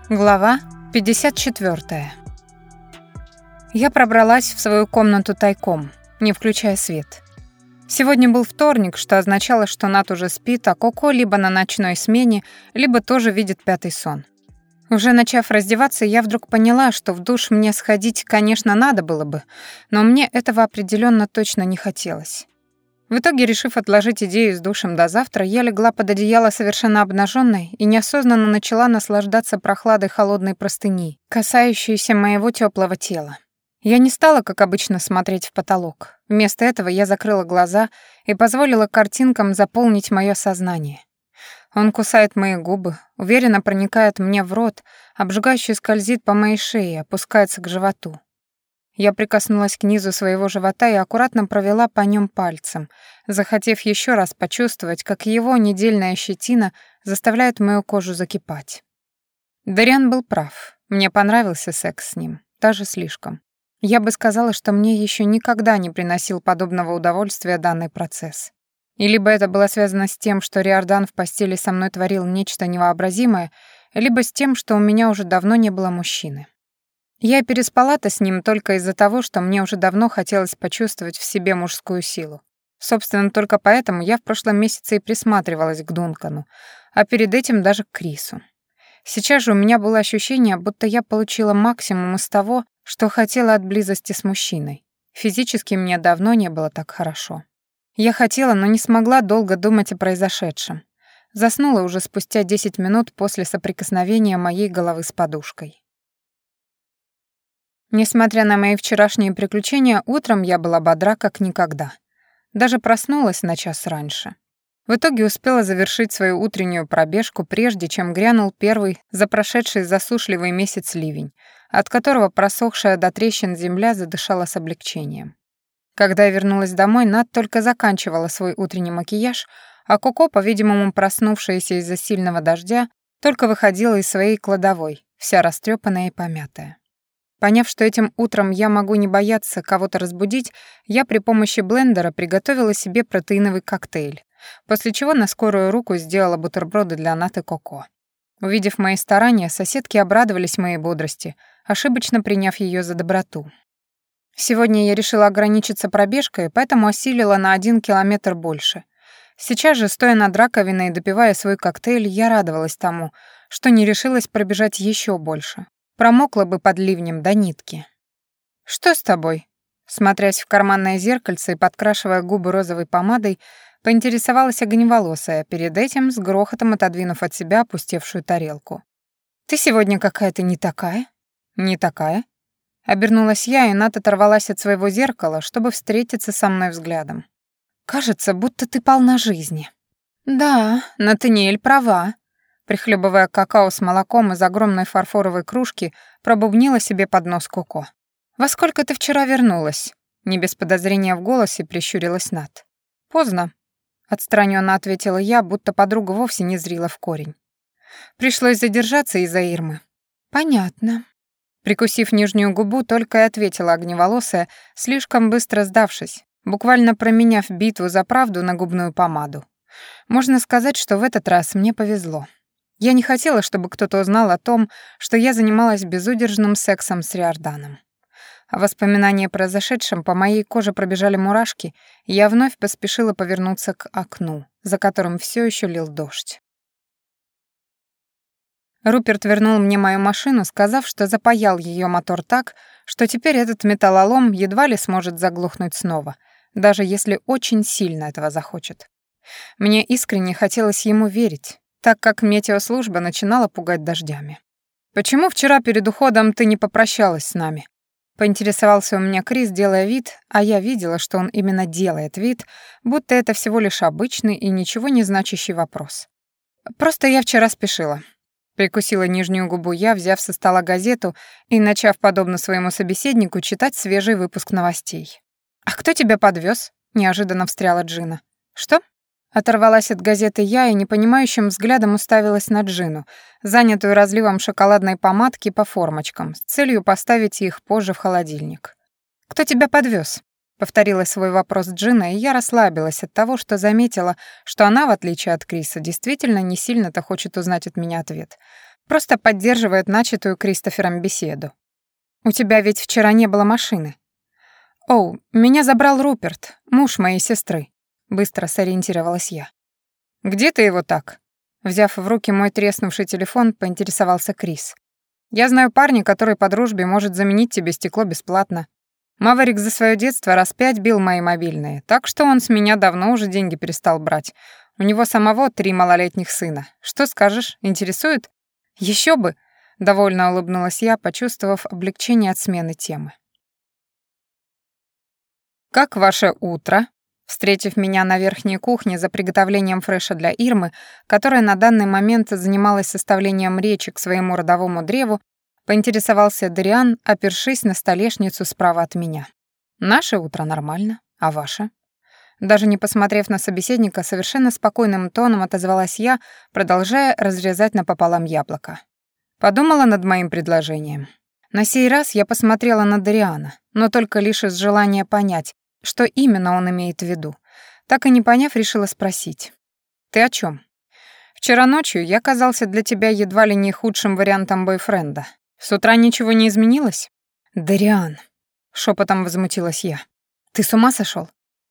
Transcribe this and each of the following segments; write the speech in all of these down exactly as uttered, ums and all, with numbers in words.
Глава пятьдесят четвёртая. Я пробралась в свою комнату тайком, не включая свет. Сегодня был вторник, что означало, что Нат уже спит, а Коко либо на ночной смене, либо тоже видит пятый сон. Уже начав раздеваться, я вдруг поняла, что в душ мне сходить, конечно, надо было бы, но мне этого определенно точно не хотелось. В итоге, решив отложить идею с душем до завтра, я легла под одеяло совершенно обнаженной и неосознанно начала наслаждаться прохладой холодной простыни, касающейся моего теплого тела. Я не стала, как обычно, смотреть в потолок. Вместо этого я закрыла глаза и позволила картинкам заполнить мое сознание. Он кусает мои губы, уверенно проникает мне в рот, обжигающе скользит по моей шее, опускается к животу. Я прикоснулась к низу своего живота и аккуратно провела по нем пальцем, захотев еще раз почувствовать, как его недельная щетина заставляет мою кожу закипать. Дариан был прав. Мне понравился секс с ним, даже слишком. Я бы сказала, что мне еще никогда не приносил подобного удовольствия данный процесс. И либо это было связано с тем, что Риордан в постели со мной творил нечто невообразимое, либо с тем, что у меня уже давно не было мужчины. Я переспала-то с ним только из-за того, что мне уже давно хотелось почувствовать в себе мужскую силу. Собственно, только поэтому я в прошлом месяце и присматривалась к Дункану, а перед этим даже к Крису. Сейчас же у меня было ощущение, будто я получила максимум из того, что хотела от близости с мужчиной. Физически мне давно не было так хорошо. Я хотела, но не смогла долго думать о произошедшем. Заснула уже спустя десять минут после соприкосновения моей головы с подушкой. Несмотря на мои вчерашние приключения, утром я была бодра как никогда. Даже проснулась на час раньше. В итоге успела завершить свою утреннюю пробежку, прежде чем грянул первый за прошедший засушливый месяц ливень, от которого просохшая до трещин земля задышала с облегчением. Когда я вернулась домой, Нат только заканчивала свой утренний макияж, а Коко, по-видимому, проснувшаяся из-за сильного дождя, только выходила из своей кладовой, вся растрепанная и помятая. Поняв, что этим утром я могу не бояться кого-то разбудить, я при помощи блендера приготовила себе протеиновый коктейль, после чего на скорую руку сделала бутерброды для Нат и Коко. Увидев мои старания, соседки обрадовались моей бодрости, ошибочно приняв ее за доброту. Сегодня я решила ограничиться пробежкой, поэтому осилила на один километр больше. Сейчас же, стоя над раковиной и допивая свой коктейль, я радовалась тому, что не решилась пробежать еще больше. Промокла бы под ливнем до нитки. «Что с тобой?» Смотрясь в карманное зеркальце и подкрашивая губы розовой помадой, поинтересовалась огневолосая, перед этим с грохотом отодвинув от себя опустевшую тарелку. «Ты сегодня какая-то не такая?» «Не такая?» Обернулась я, и Ната оторвалась от своего зеркала, чтобы встретиться со мной взглядом. «Кажется, будто ты полна жизни». «Да, Натаниэль права», прихлебывая какао с молоком из огромной фарфоровой кружки, пробубнила себе под нос Коко. «Во сколько ты вчера вернулась?» Не без подозрения в голосе прищурилась Нат. «Поздно», — отстранённо ответила я, будто подруга вовсе не зрила в корень. «Пришлось задержаться из-за Ирмы». «Понятно». Прикусив нижнюю губу, только и ответила огневолосая, слишком быстро сдавшись, буквально променяв битву за правду на губную помаду. Можно сказать, что в этот раз мне повезло. Я не хотела, чтобы кто-то узнал о том, что я занималась безудержным сексом с Риорданом. А воспоминания о произошедшем по моей коже пробежали мурашки, и я вновь поспешила повернуться к окну, за которым все еще лил дождь. Руперт вернул мне мою машину, сказав, что запаял ее мотор так, что теперь этот металлолом едва ли сможет заглохнуть снова, даже если очень сильно этого захочет. Мне искренне хотелось ему верить, так как метеослужба начинала пугать дождями. «Почему вчера перед уходом ты не попрощалась с нами?» Поинтересовался у меня Крис, делая вид, а я видела, что он именно делает вид, будто это всего лишь обычный и ничего не значащий вопрос. «Просто я вчера спешила». Прикусила нижнюю губу я, взяв со стола газету и начав, подобно своему собеседнику, читать свежий выпуск новостей. «А кто тебя подвез? Неожиданно встряла Джина. «Что?» Оторвалась от газеты я и непонимающим взглядом уставилась на Джину, занятую разливом шоколадной помадки по формочкам, с целью поставить их позже в холодильник. «Кто тебя подвез? Повторила свой вопрос Джина, и я расслабилась от того, что заметила, что она, в отличие от Криса, действительно не сильно-то хочет узнать от меня ответ. Просто поддерживает начатую Кристофером беседу. «У тебя ведь вчера не было машины». «Оу, меня забрал Руперт, муж моей сестры», — быстро сориентировалась я. «Где ты его так?» Взяв в руки мой треснувший телефон, поинтересовался Крис. «Я знаю парня, который по дружбе может заменить тебе стекло бесплатно. Маварик за свое детство раз пять бил мои мобильные, так что он с меня давно уже деньги перестал брать. У него самого три малолетних сына. Что скажешь, интересует?» «Еще бы!» — довольно улыбнулась я, почувствовав облегчение от смены темы. «Как ваше утро?» Встретив меня на верхней кухне за приготовлением фреша для Ирмы, которая на данный момент занималась составлением речи к своему родовому древу, поинтересовался Дариан, опершись на столешницу справа от меня. «Наше утро нормально, а ваше?» Даже не посмотрев на собеседника, совершенно спокойным тоном отозвалась я, продолжая разрезать напополам яблоко. Подумала над моим предложением. На сей раз я посмотрела на Дариана, но только лишь из желания понять, что именно он имеет в виду. Так и не поняв, решила спросить. «Ты о чем? Вчера ночью я казался для тебя едва ли не худшим вариантом бойфренда. С утра ничего не изменилось?» «Дариан», — шепотом возмутилась я. «Ты с ума сошел?»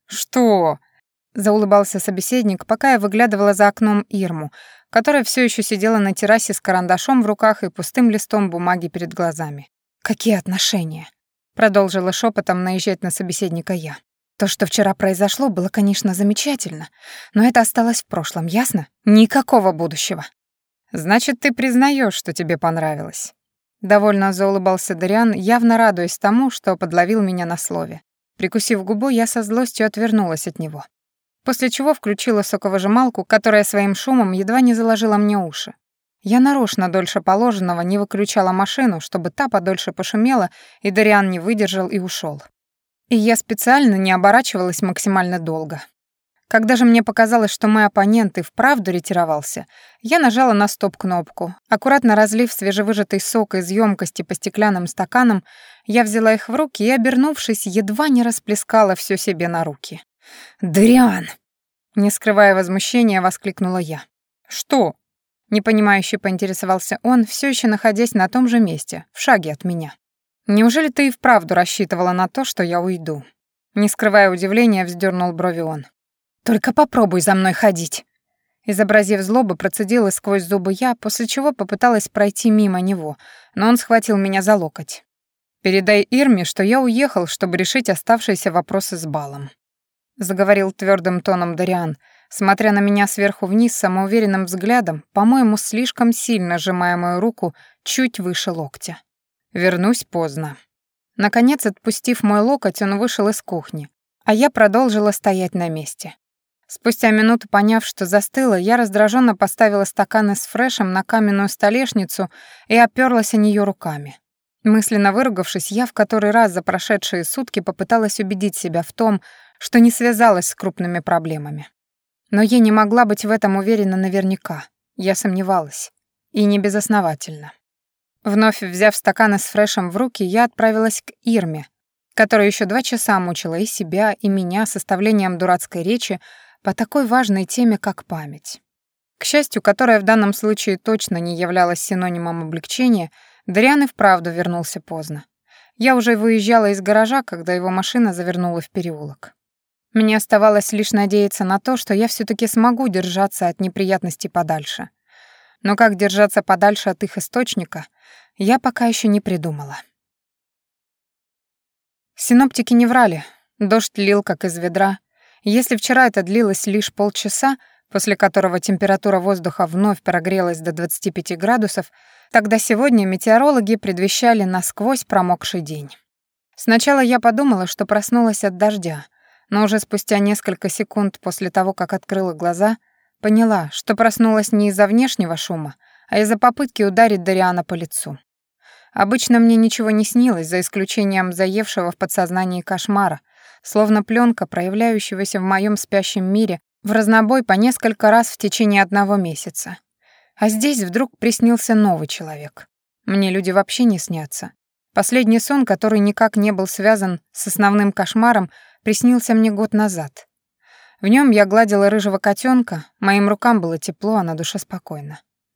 «Что?» — заулыбался собеседник, пока я выглядывала за окном Ирму, которая все еще сидела на террасе с карандашом в руках и пустым листом бумаги перед глазами. «Какие отношения?» — продолжила шепотом наезжать на собеседника я. «То, что вчера произошло, было, конечно, замечательно, но это осталось в прошлом, ясно? Никакого будущего». «Значит, ты признаешь, что тебе понравилось?» Довольно заулыбался Дариан, явно радуясь тому, что подловил меня на слове. Прикусив губу, я со злостью отвернулась от него. После чего включила соковыжималку, которая своим шумом едва не заложила мне уши. Я нарочно дольше положенного не выключала машину, чтобы та подольше пошумела, и Дариан не выдержал и ушел. И я специально не оборачивалась максимально долго. Когда же мне показалось, что мой оппонент и вправду ретировался, я нажала на стоп-кнопку. Аккуратно разлив свежевыжатый сок из емкости по стеклянным стаканам, я взяла их в руки и, обернувшись, едва не расплескала все себе на руки. «Дариан!» — не скрывая возмущения, воскликнула я. «Что?» — непонимающе поинтересовался он, все еще находясь на том же месте, в шаге от меня. «Неужели ты и вправду рассчитывала на то, что я уйду?» Не скрывая удивления, вздернул брови он. «Только попробуй за мной ходить!» Изобразив злобу, процедила сквозь зубы я, после чего попыталась пройти мимо него, но он схватил меня за локоть. «Передай Ирме, что я уехал, чтобы решить оставшиеся вопросы с балом», — заговорил твердым тоном Дариан, смотря на меня сверху вниз самоуверенным взглядом, по-моему, слишком сильно сжимая мою руку чуть выше локтя. «Вернусь поздно». Наконец, отпустив мой локоть, он вышел из кухни, а я продолжила стоять на месте. Спустя минуту, поняв, что застыла, я раздраженно поставила стаканы с фрешем на каменную столешницу и оперлась о нее руками. Мысленно выругавшись, я в который раз за прошедшие сутки попыталась убедить себя в том, что не связалась с крупными проблемами. Но я не могла быть в этом уверена наверняка. Я сомневалась. И не безосновательно. Вновь взяв стаканы с фрешем в руки, я отправилась к Ирме, которая еще два часа мучила и себя, и меня составлением дурацкой речи по такой важной теме, как память. К счастью, которая в данном случае точно не являлась синонимом облегчения, Дариан и вправду вернулся поздно. Я уже выезжала из гаража, когда его машина завернула в переулок. Мне оставалось лишь надеяться на то, что я все-таки смогу держаться от неприятностей подальше. Но как держаться подальше от их источника, я пока еще не придумала. Синоптики не врали. Дождь лил как из ведра. Если вчера это длилось лишь полчаса, после которого температура воздуха вновь прогрелась до двадцати пяти градусов, тогда сегодня метеорологи предвещали насквозь промокший день. Сначала я подумала, что проснулась от дождя, но уже спустя несколько секунд после того, как открыла глаза, поняла, что проснулась не из-за внешнего шума, а из-за попытки ударить Дариана по лицу. Обычно мне ничего не снилось, за исключением заевшего в подсознании кошмара, словно пленка, проявляющегося в моем спящем мире в разнобой по несколько раз в течение одного месяца. А здесь вдруг приснился новый человек. Мне люди вообще не снятся. Последний сон, который никак не был связан с основным кошмаром, приснился мне год назад. В нем я гладила рыжего котенка, моим рукам было тепло, а на душе спокойно.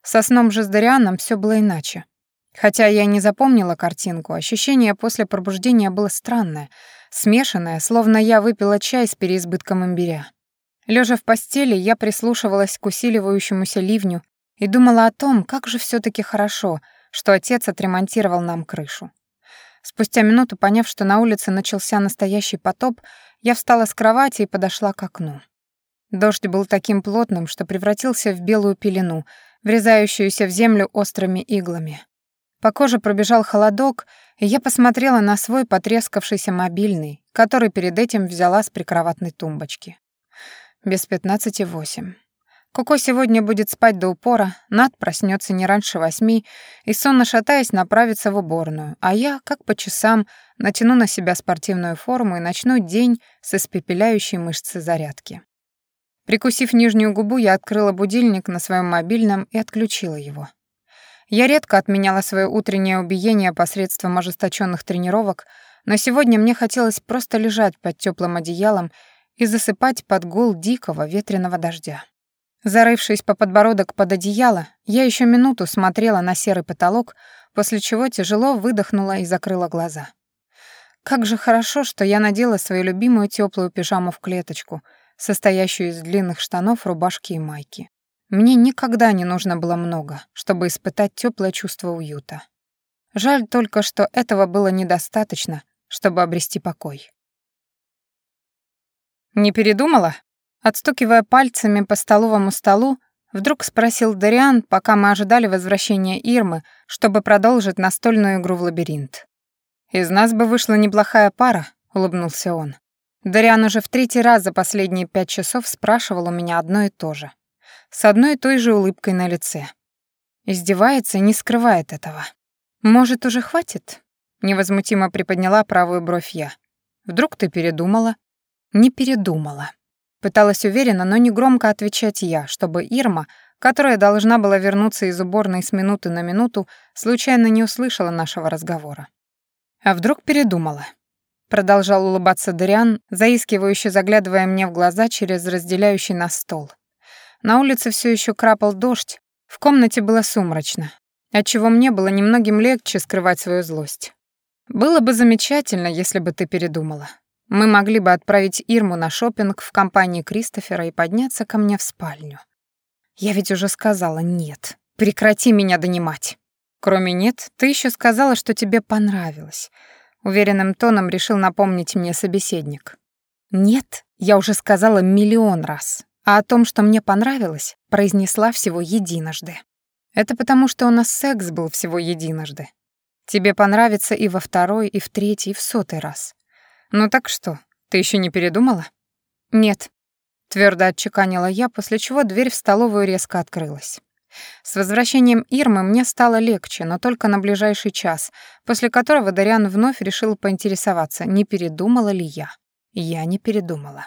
Со сном же с Дарианом все было иначе. Хотя я не запомнила картинку, ощущение после пробуждения было странное, смешанное, словно я выпила чай с переизбытком имбиря. Лежа в постели, я прислушивалась к усиливающемуся ливню и думала о том, как же все таки хорошо, что отец отремонтировал нам крышу. Спустя минуту, поняв, что на улице начался настоящий потоп, я встала с кровати и подошла к окну. Дождь был таким плотным, что превратился в белую пелену, врезающуюся в землю острыми иглами. По коже пробежал холодок, и я посмотрела на свой потрескавшийся мобильный, который перед этим взяла с прикроватной тумбочки. Без пятнадцати восемь. Коко сегодня будет спать до упора, Над проснется не раньше восьми и, сонно шатаясь, направится в уборную, а я, как по часам, натяну на себя спортивную форму и начну день с испепеляющей мышцы зарядки. Прикусив нижнюю губу, я открыла будильник на своем мобильном и отключила его. Я редко отменяла свое утреннее убиение посредством ожесточенных тренировок, но сегодня мне хотелось просто лежать под теплым одеялом и засыпать под гул дикого ветреного дождя. Зарывшись по подбородок под одеяло, я еще минуту смотрела на серый потолок, после чего тяжело выдохнула и закрыла глаза. Как же хорошо, что я надела свою любимую теплую пижаму в клеточку, состоящую из длинных штанов, рубашки и майки. Мне никогда не нужно было много, чтобы испытать теплое чувство уюта. Жаль только, что этого было недостаточно, чтобы обрести покой. «Не передумала?» Отстукивая пальцами по столовому столу, вдруг спросил Дариан, пока мы ожидали возвращения Ирмы, чтобы продолжить настольную игру в лабиринт. «Из нас бы вышла неплохая пара», — улыбнулся он. Дариан уже в третий раз за последние пять часов спрашивал у меня одно и то же. С одной и той же улыбкой на лице. Издевается и не скрывает этого. «Может, уже хватит?» — невозмутимо приподняла правую бровь я. «Вдруг ты передумала?» «Не передумала». Пыталась уверенно, но не громко отвечать я, чтобы Ирма, которая должна была вернуться из уборной с минуты на минуту, случайно не услышала нашего разговора. «А вдруг передумала?» Продолжал улыбаться Дариан, заискивающе заглядывая мне в глаза через разделяющий нас стол. На улице все еще крапал дождь, в комнате было сумрачно, отчего мне было немногим легче скрывать свою злость. «Было бы замечательно, если бы ты передумала. Мы могли бы отправить Ирму на шопинг в компании Кристофера и подняться ко мне в спальню. Я ведь уже сказала нет. Прекрати меня донимать. Кроме «нет», ты еще сказала, что тебе понравилось. Уверенным тоном решил напомнить мне собеседник. «Нет», я уже сказала миллион раз, а о том, что мне понравилось, произнесла всего единожды. Это потому, что у нас секс был всего единожды. Тебе понравится и во второй, и в третий, и в сотый раз. Ну так что, ты еще не передумала? Нет, твердо отчеканила я, после чего дверь в столовую резко открылась. С возвращением Ирмы мне стало легче, но только на ближайший час, после которого Дариан вновь решил поинтересоваться, не передумала ли я. Я не передумала.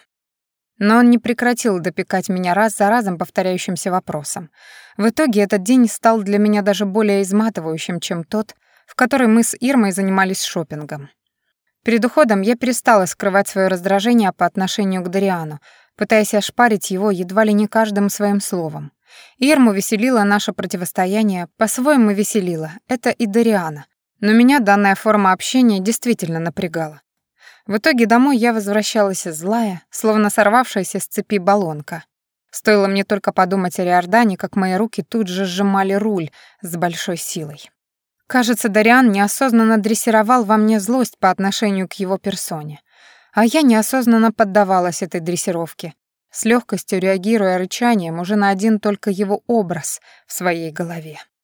Но он не прекратил допекать меня раз за разом повторяющимся вопросом. В итоге этот день стал для меня даже более изматывающим, чем тот, в который мы с Ирмой занимались шопингом. Перед уходом я перестала скрывать свое раздражение по отношению к Дариану, пытаясь ошпарить его едва ли не каждым своим словом. Ирму веселило наше противостояние, по-своему веселило, это и Дариана, но меня данная форма общения действительно напрягала. В итоге домой я возвращалась злая, словно сорвавшаяся с цепи баллонка. Стоило мне только подумать о Риордане, как мои руки тут же сжимали руль с большой силой. Кажется, Дариан неосознанно дрессировал во мне злость по отношению к его персоне, а я неосознанно поддавалась этой дрессировке, с легкостью реагируя рычанием уже на один только его образ в своей голове.